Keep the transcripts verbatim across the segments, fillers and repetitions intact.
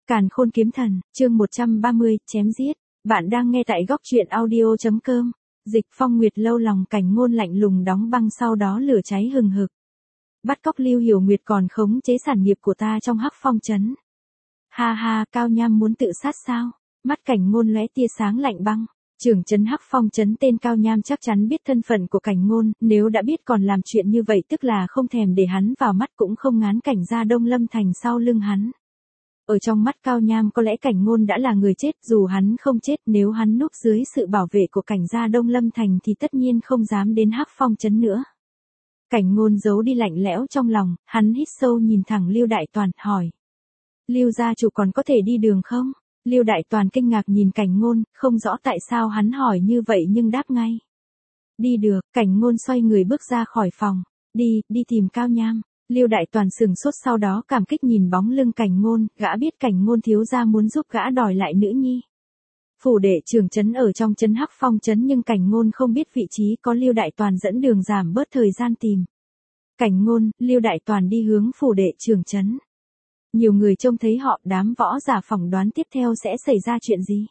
Càn Khôn Kiếm Thần, chương một trăm ba mươi, chém giết. Bạn đang nghe tại góc truyện audio chấm com. Dịch Phong Nguyệt lâu lòng Cảnh Ngôn lạnh lùng đóng băng, sau đó lửa cháy hừng hực. Bắt cóc Lưu Hiểu Nguyệt còn khống chế sản nghiệp của ta trong Hắc Phong trấn. Ha ha, Cao Nham muốn tự sát sao? Mắt Cảnh Ngôn lóe tia sáng lạnh băng. Trưởng trấn Hắc Phong trấn tên Cao Nham chắc chắn biết thân phận của Cảnh Ngôn, nếu đã biết còn làm chuyện như vậy tức là không thèm để hắn vào mắt, cũng không ngán cảnh ra Đông Lâm thành sau lưng hắn. Ở trong mắt Cao Nham có lẽ Cảnh Ngôn đã là người chết, dù hắn không chết, nếu hắn núp dưới sự bảo vệ của cảnh gia Đông Lâm thành thì tất nhiên không dám đến Hắc Phong trấn nữa. Cảnh Ngôn giấu đi lạnh lẽo trong lòng, hắn hít sâu nhìn thẳng Lưu Đại Toàn, hỏi: Lưu gia chủ còn có thể đi đường không? Lưu Đại Toàn kinh ngạc nhìn Cảnh Ngôn, không rõ tại sao hắn hỏi như vậy nhưng đáp ngay: Đi được. Cảnh Ngôn xoay người bước ra khỏi phòng. Đi, đi tìm Cao Nham. Lưu Đại Toàn sừng sốt, sau đó cảm kích nhìn bóng lưng Cảnh Ngôn, gã biết Cảnh Ngôn thiếu gia muốn giúp gã đòi lại nữ nhi. Phủ đệ trưởng trấn ở trong trấn Hắc Phong trấn, nhưng Cảnh Ngôn không biết vị trí, có Lưu Đại Toàn dẫn đường giảm bớt thời gian tìm. Cảnh Ngôn, Lưu Đại Toàn đi hướng phủ đệ trưởng trấn. Nhiều người trông thấy họ, đám võ giả phỏng đoán tiếp theo sẽ xảy ra chuyện gì.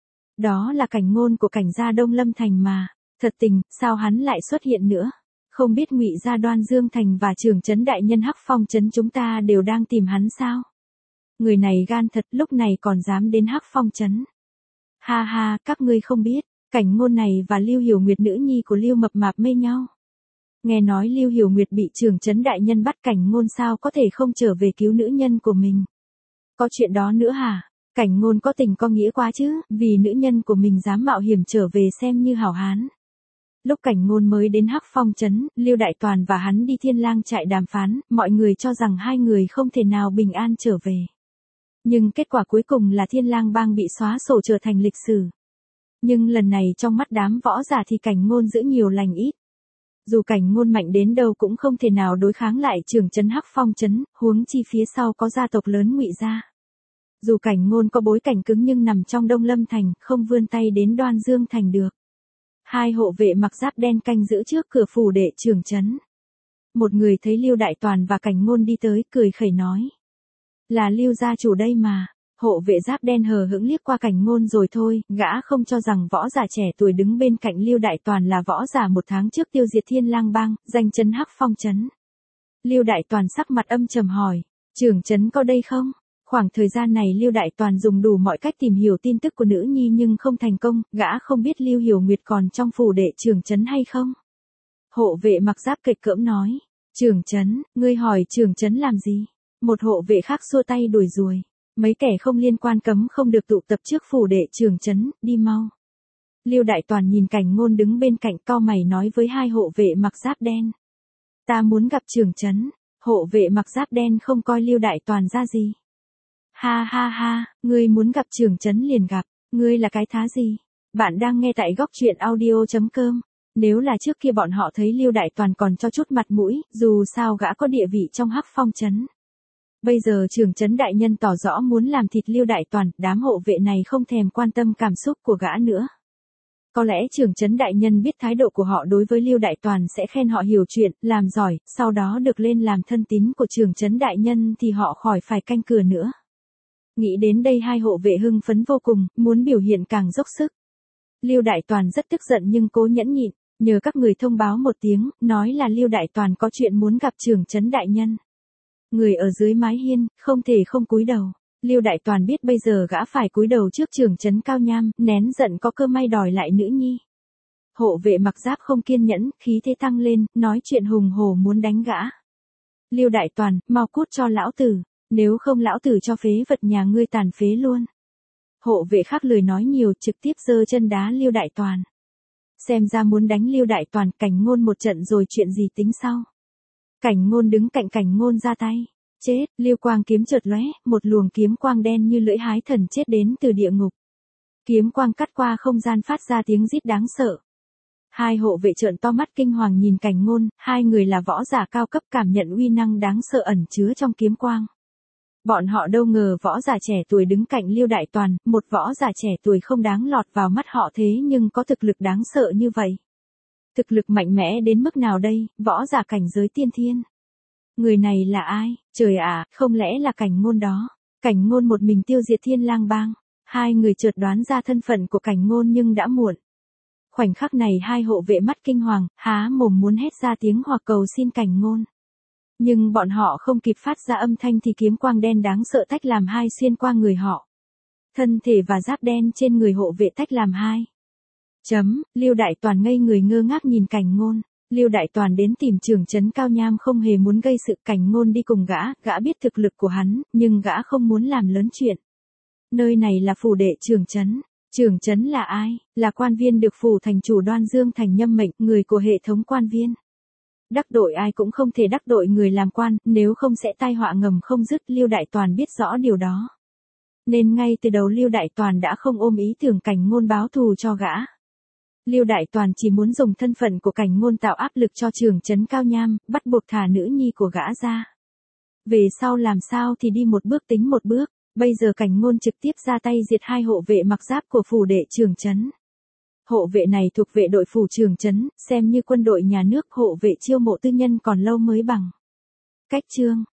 Đó là Cảnh Ngôn của cảnh gia Đông Lâm thành mà. Thật tình, sao hắn lại xuất hiện nữa? Không biết Ngụy gia Đoan Dương thành và trưởng trấn đại nhân Hắc Phong trấn chúng ta đều đang tìm hắn sao? Người này gan thật, lúc này còn dám đến Hắc Phong trấn. Ha ha, các ngươi không biết, Cảnh Ngôn này và Lưu Hiểu Nguyệt nữ nhi của Lưu Mập Mạp mê nhau. Nghe nói Lưu Hiểu Nguyệt bị trưởng trấn đại nhân bắt, Cảnh Ngôn sao có thể không trở về cứu nữ nhân của mình? Có chuyện đó nữa hả? Cảnh Ngôn có tình có nghĩa quá chứ, vì nữ nhân của mình dám mạo hiểm trở về xem như hảo hán. Lúc Cảnh Ngôn mới đến Hắc Phong trấn, Lưu Đại Toàn và hắn đi Thiên Lang trại đàm phán, mọi người cho rằng hai người không thể nào bình an trở về. Nhưng kết quả cuối cùng là Thiên Lang bang bị xóa sổ trở thành lịch sử. Nhưng lần này trong mắt đám võ giả thì Cảnh Ngôn giữ nhiều lành ít. Dù Cảnh Ngôn mạnh đến đâu cũng không thể nào đối kháng lại trưởng trấn Hắc Phong trấn, huống chi phía sau có gia tộc lớn Ngụy gia. Dù Cảnh Ngôn có bối cảnh cứng nhưng nằm trong Đông Lâm thành, không vươn tay đến Đoan Dương thành được. Hai hộ vệ mặc giáp đen canh giữ trước cửa phủ đệ trưởng trấn. Một người thấy Lưu Đại Toàn và Cảnh Ngôn đi tới, cười khẩy nói: Là Lưu gia chủ đây mà. Hộ vệ giáp đen hờ hững liếc qua Cảnh Ngôn rồi thôi, gã không cho rằng võ giả trẻ tuổi đứng bên cạnh Lưu Đại Toàn là võ giả một tháng trước tiêu diệt Thiên Lang bang, danh chấn Hắc Phong trấn. Lưu Đại Toàn sắc mặt âm trầm hỏi: Trưởng trấn có đây không? Khoảng thời gian này Lưu Đại Toàn dùng đủ mọi cách tìm hiểu tin tức của nữ nhi nhưng không thành công, gã không biết Lưu Hiểu Nguyệt còn trong phủ đệ trưởng trấn hay không. Hộ vệ mặc giáp kịch cỡm nói: Trưởng trấn, ngươi hỏi trưởng trấn làm gì? Một hộ vệ khác xua tay đuổi ruồi: Mấy kẻ không liên quan cấm không được tụ tập trước phủ đệ trưởng trấn, đi mau. Lưu Đại Toàn nhìn Cảnh Ngôn đứng bên cạnh, cau mày nói với hai hộ vệ mặc giáp đen: Ta muốn gặp trưởng trấn. Hộ vệ mặc giáp đen không coi Lưu Đại Toàn ra gì. Ha ha ha, ngươi muốn gặp trưởng trấn liền gặp, ngươi là cái thá gì? Bạn đang nghe tại góc truyện audio chấm com. Nếu là trước kia bọn họ thấy Lưu Đại Toàn còn cho chút mặt mũi, dù sao gã có địa vị trong Hắc Phong trấn. Bây giờ trưởng trấn đại nhân tỏ rõ muốn làm thịt Lưu Đại Toàn, đám hộ vệ này không thèm quan tâm cảm xúc của gã nữa. Có lẽ trưởng trấn đại nhân biết thái độ của họ đối với Lưu Đại Toàn sẽ khen họ hiểu chuyện, làm giỏi, sau đó được lên làm thân tín của trưởng trấn đại nhân thì họ khỏi phải canh cửa nữa. Nghĩ đến đây hai hộ vệ hưng phấn vô cùng, muốn biểu hiện càng dốc sức. Lưu Đại Toàn rất tức giận nhưng cố nhẫn nhịn, nhờ các người thông báo một tiếng, nói là Lưu Đại Toàn có chuyện muốn gặp trưởng trấn đại nhân. Người ở dưới mái hiên, không thể không cúi đầu. Lưu Đại Toàn biết bây giờ gã phải cúi đầu trước trưởng trấn Cao Nham, nén giận có cơ may đòi lại nữ nhi. Hộ vệ mặc giáp không kiên nhẫn, khí thế tăng lên, nói chuyện hùng hổ muốn đánh gã. Lưu Đại Toàn, mau cút cho lão tử. Nếu không lão tử cho phế vật nhà ngươi tàn phế luôn. Hộ vệ khác lười nói nhiều, trực tiếp giơ chân đá Lưu Đại Toàn. Xem ra muốn đánh Lưu Đại Toàn, Cảnh Ngôn một trận rồi chuyện gì tính sau. Cảnh Ngôn đứng cạnh Cảnh Ngôn ra tay. Chết, Lưu quang kiếm chợt lóe, một luồng kiếm quang đen như lưỡi hái thần chết đến từ địa ngục. Kiếm quang cắt qua không gian phát ra tiếng rít đáng sợ. Hai hộ vệ trợn to mắt kinh hoàng nhìn Cảnh Ngôn, hai người là võ giả cao cấp cảm nhận uy năng đáng sợ ẩn chứa trong kiếm quang. Bọn họ đâu ngờ võ giả trẻ tuổi đứng cạnh Lưu Đại Toàn, một võ giả trẻ tuổi không đáng lọt vào mắt họ thế nhưng có thực lực đáng sợ như vậy. Thực lực mạnh mẽ đến mức nào đây, võ giả cảnh giới tiên thiên. Người này là ai, trời ạ, không lẽ là Cảnh Ngôn đó. Cảnh Ngôn một mình tiêu diệt Thiên Lang bang. Hai người chợt đoán ra thân phận của Cảnh Ngôn nhưng đã muộn. Khoảnh khắc này hai hộ vệ mắt kinh hoàng, há mồm muốn hét ra tiếng hoặc cầu xin Cảnh Ngôn. Nhưng bọn họ không kịp phát ra âm thanh thì kiếm quang đen đáng sợ tách làm hai xuyên qua người họ. Thân thể và giáp đen trên người hộ vệ tách làm hai. Chấm, Lưu Đại Toàn ngây người ngơ ngác nhìn Cảnh Ngôn. Lưu Đại Toàn đến tìm trưởng trấn Cao Nham không hề muốn gây sự, Cảnh Ngôn đi cùng gã, gã biết thực lực của hắn, nhưng gã không muốn làm lớn chuyện. Nơi này là phủ đệ trưởng trấn. Trưởng trấn là ai? Là quan viên được phủ thành chủ Đoan Dương Thành nhâm mệnh, người của hệ thống quan viên. Đắc tội ai cũng không thể đắc tội người làm quan, nếu không sẽ tai họa ngầm không dứt. Lưu Đại Toàn biết rõ điều đó. Nên ngay từ đầu Lưu Đại Toàn đã không ôm ý tưởng Cảnh Ngôn báo thù cho gã. Lưu Đại Toàn chỉ muốn dùng thân phận của Cảnh Ngôn tạo áp lực cho trưởng trấn Cao Nham, bắt buộc thả nữ nhi của gã ra. Về sau làm sao thì đi một bước tính một bước, bây giờ Cảnh Ngôn trực tiếp ra tay diệt hai hộ vệ mặc giáp của phủ đệ trưởng trấn. Hộ vệ này thuộc vệ đội phủ trưởng trấn, xem như quân đội nhà nước, hộ vệ chiêu mộ tư nhân còn lâu mới bằng. Cách chương